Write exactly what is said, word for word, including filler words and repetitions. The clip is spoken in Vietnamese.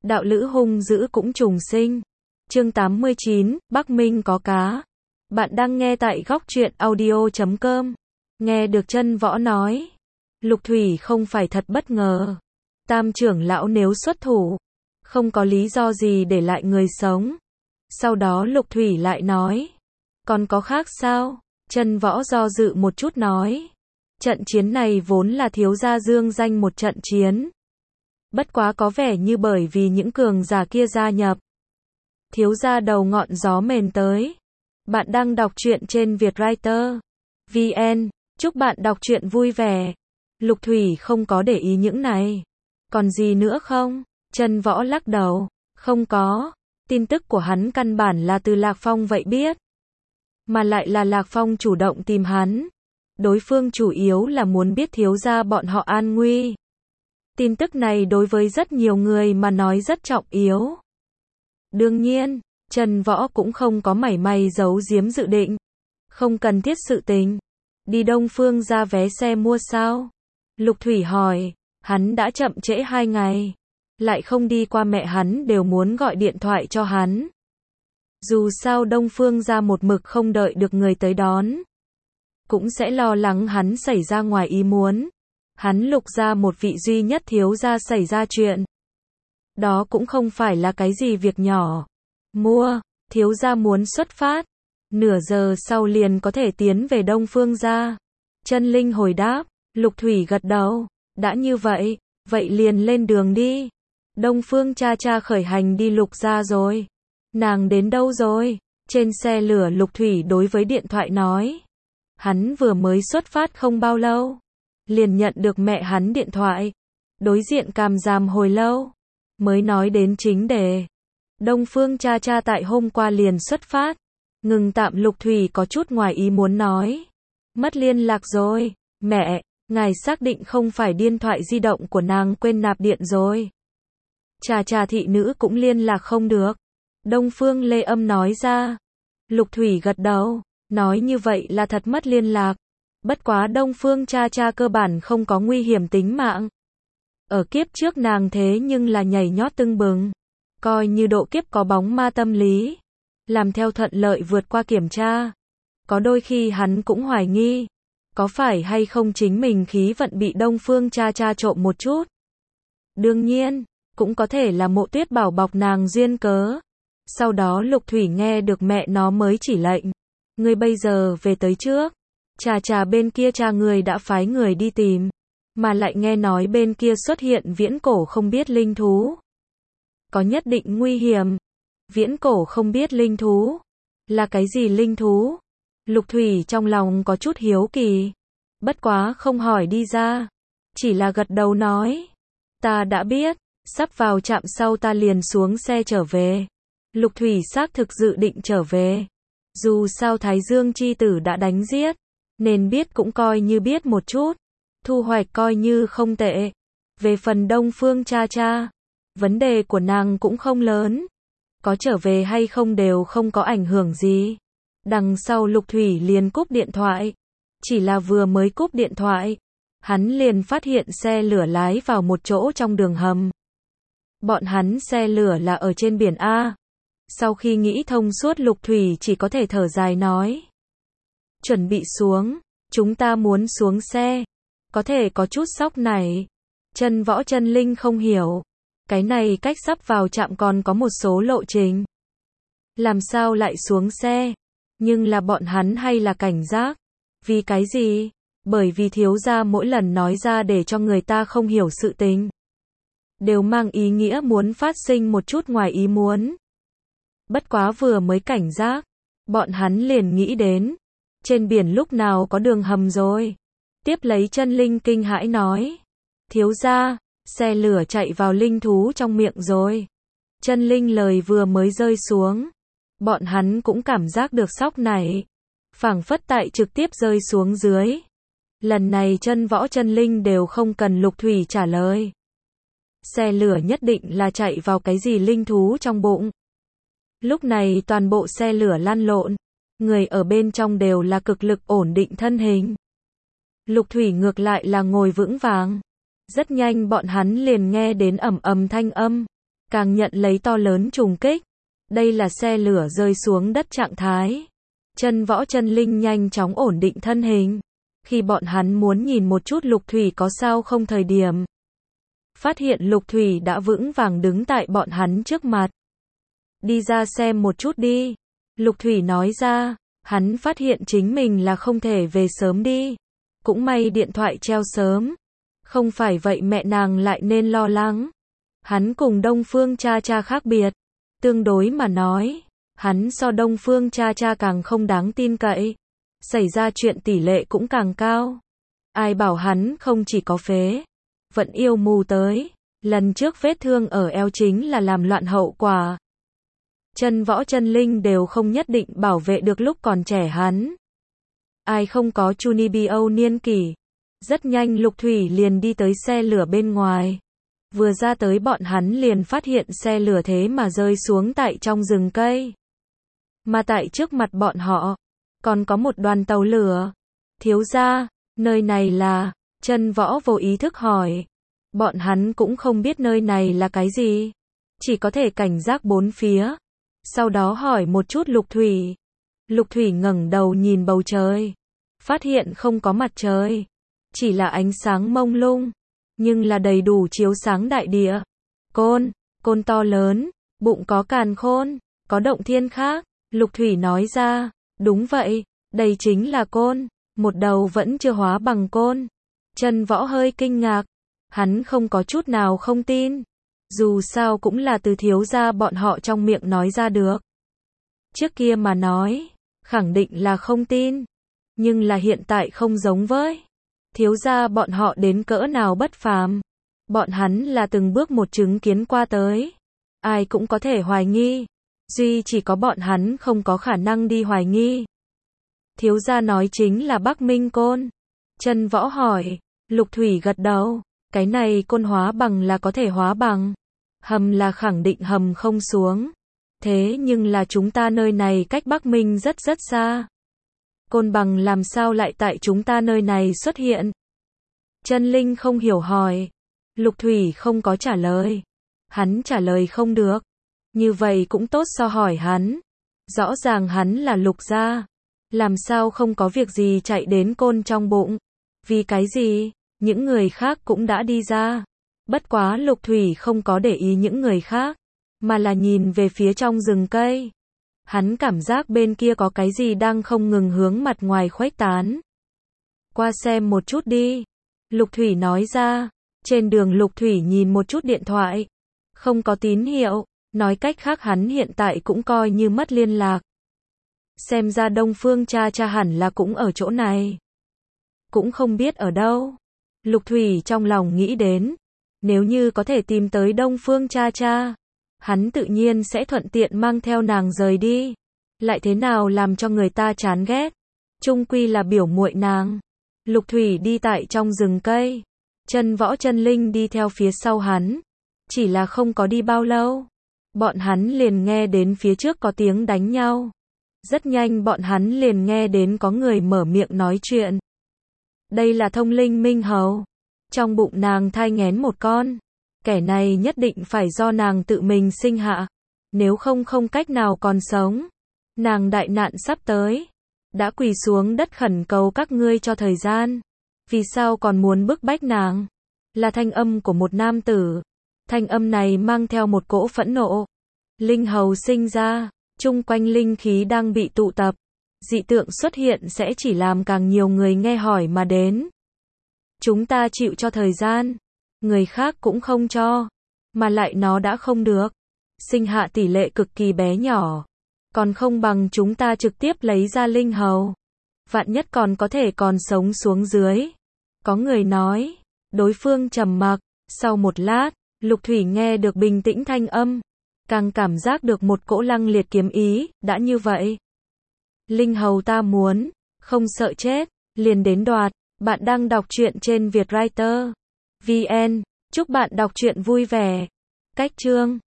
đạo lữ hung dữ cũng trùng sinh. Chương tám mươi chín, Bắc Minh có cá. Bạn đang nghe tại góc truyện audio chấm com. Nghe được Chân Võ nói, Lục Thủy không phải thật bất ngờ. Tam trưởng lão nếu xuất thủ, không có lý do gì để lại người sống. Sau đó Lục Thủy lại nói, còn có khác sao? Chân Võ do dự một chút nói, trận chiến này vốn là thiếu gia dương danh một trận chiến. Bất quá có vẻ như bởi vì những cường giả kia gia nhập, thiếu gia đầu ngọn gió mền tới. Bạn đang đọc truyện trên Vietwriter chấm vn, chúc bạn đọc truyện vui vẻ. Lục Thủy không có để ý những này. Còn gì nữa không? Chân Võ lắc đầu, không có. Tin tức của hắn căn bản là từ Lạc Phong vậy biết. Mà lại là Lạc Phong chủ động tìm hắn. Đối phương chủ yếu là muốn biết thiếu gia bọn họ an nguy. Tin tức này đối với rất nhiều người mà nói rất trọng yếu. Đương nhiên, Chân Võ cũng không có mảy may giấu giếm dự định. Không cần thiết sự tình. Đi Đông Phương ra vé xe mua sao? Lục Thủy hỏi, hắn đã chậm trễ hai ngày. Lại không đi qua mẹ hắn đều muốn gọi điện thoại cho hắn. Dù sao Đông Phương ra một mực không đợi được người tới đón. Cũng sẽ lo lắng hắn xảy ra ngoài ý muốn. Hắn Lục ra một vị duy nhất thiếu gia xảy ra chuyện. Đó cũng không phải là cái gì việc nhỏ. Mua, thiếu gia muốn xuất phát. Nửa giờ sau liền có thể tiến về Đông Phương gia. Chân Linh hồi đáp, Lục Thủy gật đầu. Đã như vậy, vậy liền lên đường đi. Đông Phương cha cha khởi hành đi Lục gia rồi. Nàng đến đâu rồi? Trên xe lửa Lục Thủy đối với điện thoại nói. Hắn vừa mới xuất phát không bao lâu. Liền nhận được mẹ hắn điện thoại. Đối diện càm ràm hồi lâu. Mới nói đến chính đề. Đông Phương cha cha tại hôm qua liền xuất phát. Ngừng tạm Lục Thủy có chút ngoài ý muốn nói. Mất liên lạc rồi. Mẹ, ngài xác định không phải điện thoại di động của nàng quên nạp điện rồi. Cha cha thị nữ cũng liên lạc không được. Đông Phương Lê Âm nói ra. Lục Thủy gật đầu. Nói như vậy là thật mất liên lạc. Bất quá Đông Phương cha cha cơ bản không có nguy hiểm tính mạng. Ở kiếp trước nàng thế nhưng là nhảy nhót tưng bừng. Coi như độ kiếp có bóng ma tâm lý. Làm theo thuận lợi vượt qua kiểm tra. Có đôi khi hắn cũng hoài nghi. Có phải hay không chính mình khí vận bị Đông Phương cha cha trộm một chút. Đương nhiên, cũng có thể là Mộ Tuyết Bảo bọc nàng duyên cớ. Sau đó Lục Thủy nghe được mẹ nó mới chỉ lệnh. Ngươi bây giờ về tới trước. Trà trà bên kia cha người đã phái người đi tìm. Mà lại nghe nói bên kia xuất hiện viễn cổ không biết linh thú. Có nhất định nguy hiểm. Viễn cổ không biết linh thú. Là cái gì linh thú? Lục Thủy trong lòng có chút hiếu kỳ. Bất quá không hỏi đi ra. Chỉ là gật đầu nói. Ta đã biết. Sắp vào trạm sau ta liền xuống xe trở về. Lục Thủy xác thực dự định trở về. Dù sao Thái Dương chi tử đã đánh giết. Nên biết cũng coi như biết một chút. Thu hoạch coi như không tệ. Về phần Đông Phương cha cha. Vấn đề của nàng cũng không lớn. Có trở về hay không đều không có ảnh hưởng gì. Đằng sau Lục Thủy liền cúp điện thoại. Chỉ là vừa mới cúp điện thoại. Hắn liền phát hiện xe lửa lái vào một chỗ trong đường hầm. Bọn hắn xe lửa là ở trên biển A. Sau khi nghĩ thông suốt Lục Thủy chỉ có thể thở dài nói. Chuẩn bị xuống. Chúng ta muốn xuống xe. Có thể có chút sốc này. Chân Võ Chân Linh không hiểu. Cái này cách sắp vào trạm còn có một số lộ trình. Làm sao lại xuống xe? Nhưng là bọn hắn hay là cảnh giác? Vì cái gì? Bởi vì thiếu gia mỗi lần nói ra để cho người ta không hiểu sự tình. Đều mang ý nghĩa muốn phát sinh một chút ngoài ý muốn. Bất quá vừa mới cảnh giác. Bọn hắn liền nghĩ đến. Trên biển lúc nào có đường hầm rồi. Tiếp lấy Chân Linh kinh hãi nói. Thiếu gia, xe lửa chạy vào linh thú trong miệng rồi. Chân Linh lời vừa mới rơi xuống. Bọn hắn cũng cảm giác được sốc này. Phảng phất tại trực tiếp rơi xuống dưới. Lần này Chân Võ Chân Linh đều không cần Lục Thủy trả lời. Xe lửa nhất định là chạy vào cái gì linh thú trong bụng. Lúc này toàn bộ xe lửa lăn lộn. Người ở bên trong đều là cực lực ổn định thân hình. Lục Thủy ngược lại là ngồi vững vàng. Rất nhanh bọn hắn liền nghe đến ầm ầm thanh âm. càng nhận lấy to lớn trùng kích. Đây là xe lửa rơi xuống đất trạng thái. Chân Võ Chân Linh nhanh chóng ổn định thân hình. Khi bọn hắn muốn nhìn một chút Lục Thủy có sao không thời điểm, phát hiện Lục Thủy đã vững vàng đứng tại bọn hắn trước mặt. Đi ra xem một chút đi. Lục Thủy nói ra, hắn phát hiện chính mình là không thể về sớm đi. Cũng may điện thoại treo sớm. Không phải vậy mẹ nàng lại nên lo lắng. Hắn cùng Đông Phương cha cha khác biệt. Tương đối mà nói, hắn so Đông Phương cha cha càng không đáng tin cậy. Xảy ra chuyện tỷ lệ cũng càng cao. Ai bảo hắn không chỉ có phế, vẫn yêu mù tới. Lần trước vết thương ở eo chính là làm loạn hậu quả. Chân Võ Chân Linh đều không nhất định bảo vệ được lúc còn trẻ hắn. Ai không có Chunibyo niên kỷ. Rất nhanh Lục Thủy liền đi tới xe lửa bên ngoài. Vừa ra tới bọn hắn liền phát hiện xe lửa thế mà rơi xuống tại trong rừng cây. Mà tại trước mặt bọn họ, còn có một đoàn tàu lửa. Thiếu gia, nơi này là, Chân Võ vô ý thức hỏi. Bọn hắn cũng không biết nơi này là cái gì. Chỉ có thể cảnh giác bốn phía. Sau đó hỏi một chút Lục Thủy. Lục Thủy ngẩng đầu nhìn bầu trời. Phát hiện không có mặt trời. Chỉ là ánh sáng mông lung. Nhưng là đầy đủ chiếu sáng đại địa. Côn, côn to lớn, bụng có càn khôn, có động thiên khác. Lục Thủy nói ra, đúng vậy, đây chính là côn. Một đầu vẫn chưa hóa bằng côn. Chân Võ hơi kinh ngạc. Hắn không có chút nào không tin. Dù sao cũng là từ thiếu gia bọn họ trong miệng nói ra được. Trước kia mà nói, khẳng định là không tin. Nhưng là hiện tại không giống với. Thiếu gia bọn họ đến cỡ nào bất phàm. Bọn hắn là từng bước một chứng kiến qua tới. Ai cũng có thể hoài nghi. Duy chỉ có bọn hắn không có khả năng đi hoài nghi. Thiếu gia nói chính là Bắc Minh Côn. Chân Võ hỏi. Lục Thủy gật đầu. Cái này côn hóa bằng là có thể hóa bằng. Hầm là khẳng định hầm không xuống. Thế nhưng là chúng ta nơi này cách Bắc Minh rất rất xa. Côn bằng làm sao lại tại chúng ta nơi này xuất hiện? Chân Linh không hiểu hỏi. Lục Thủy không có trả lời. Hắn trả lời không được. Như vậy cũng tốt so hỏi hắn. Rõ ràng hắn là Lục gia. Làm sao không có việc gì chạy đến côn trong bụng? Vì cái gì? Những người khác cũng đã đi ra. Bất quá Lục Thủy không có để ý những người khác. Mà là nhìn về phía trong rừng cây. Hắn cảm giác bên kia có cái gì đang không ngừng hướng mặt ngoài khuếch tán. Qua xem một chút đi. Lục Thủy nói ra. Trên đường Lục Thủy nhìn một chút điện thoại. Không có tín hiệu. Nói cách khác hắn hiện tại cũng coi như mất liên lạc. Xem ra Đông Phương cha cha hẳn là cũng ở chỗ này. Cũng không biết ở đâu. Lục Thủy trong lòng nghĩ đến. Nếu như có thể tìm tới Đông Phương cha cha, hắn tự nhiên sẽ thuận tiện mang theo nàng rời đi. Lại thế nào làm cho người ta chán ghét. Chung quy là biểu muội nàng. Lục Thủy đi tại trong rừng cây. Chân Võ Chân Linh đi theo phía sau hắn. Chỉ là không có đi bao lâu. Bọn hắn liền nghe đến phía trước có tiếng đánh nhau. Rất nhanh bọn hắn liền nghe đến có người mở miệng nói chuyện. Đây là Thông Linh Minh Hầu. Trong bụng nàng thai nghén một con. Kẻ này nhất định phải do nàng tự mình sinh hạ. Nếu không không cách nào còn sống. Nàng đại nạn sắp tới. Đã quỳ xuống đất khẩn cầu các ngươi cho thời gian. Vì sao còn muốn bức bách nàng? Là thanh âm của một nam tử. Thanh âm này mang theo một cỗ phẫn nộ. Linh hầu sinh ra. Chung quanh linh khí đang bị tụ tập. Dị tượng xuất hiện sẽ chỉ làm càng nhiều người nghe hỏi mà đến. Chúng ta chịu cho thời gian. Người khác cũng không cho. Mà lại nó đã không được. Sinh hạ tỷ lệ cực kỳ bé nhỏ. Còn không bằng chúng ta trực tiếp lấy ra linh hầu. Vạn nhất còn có thể còn sống xuống dưới. Có người nói. Đối phương trầm mặc. Sau một lát, Lục Thủy nghe được bình tĩnh thanh âm. Càng cảm giác được một cỗ lăng liệt kiếm ý. Đã như vậy. Linh hầu ta muốn. Không sợ chết. Liền đến đoạt. Bạn đang đọc truyện trên Vietwriter. vê en. Chúc bạn đọc truyện vui vẻ. Cách chương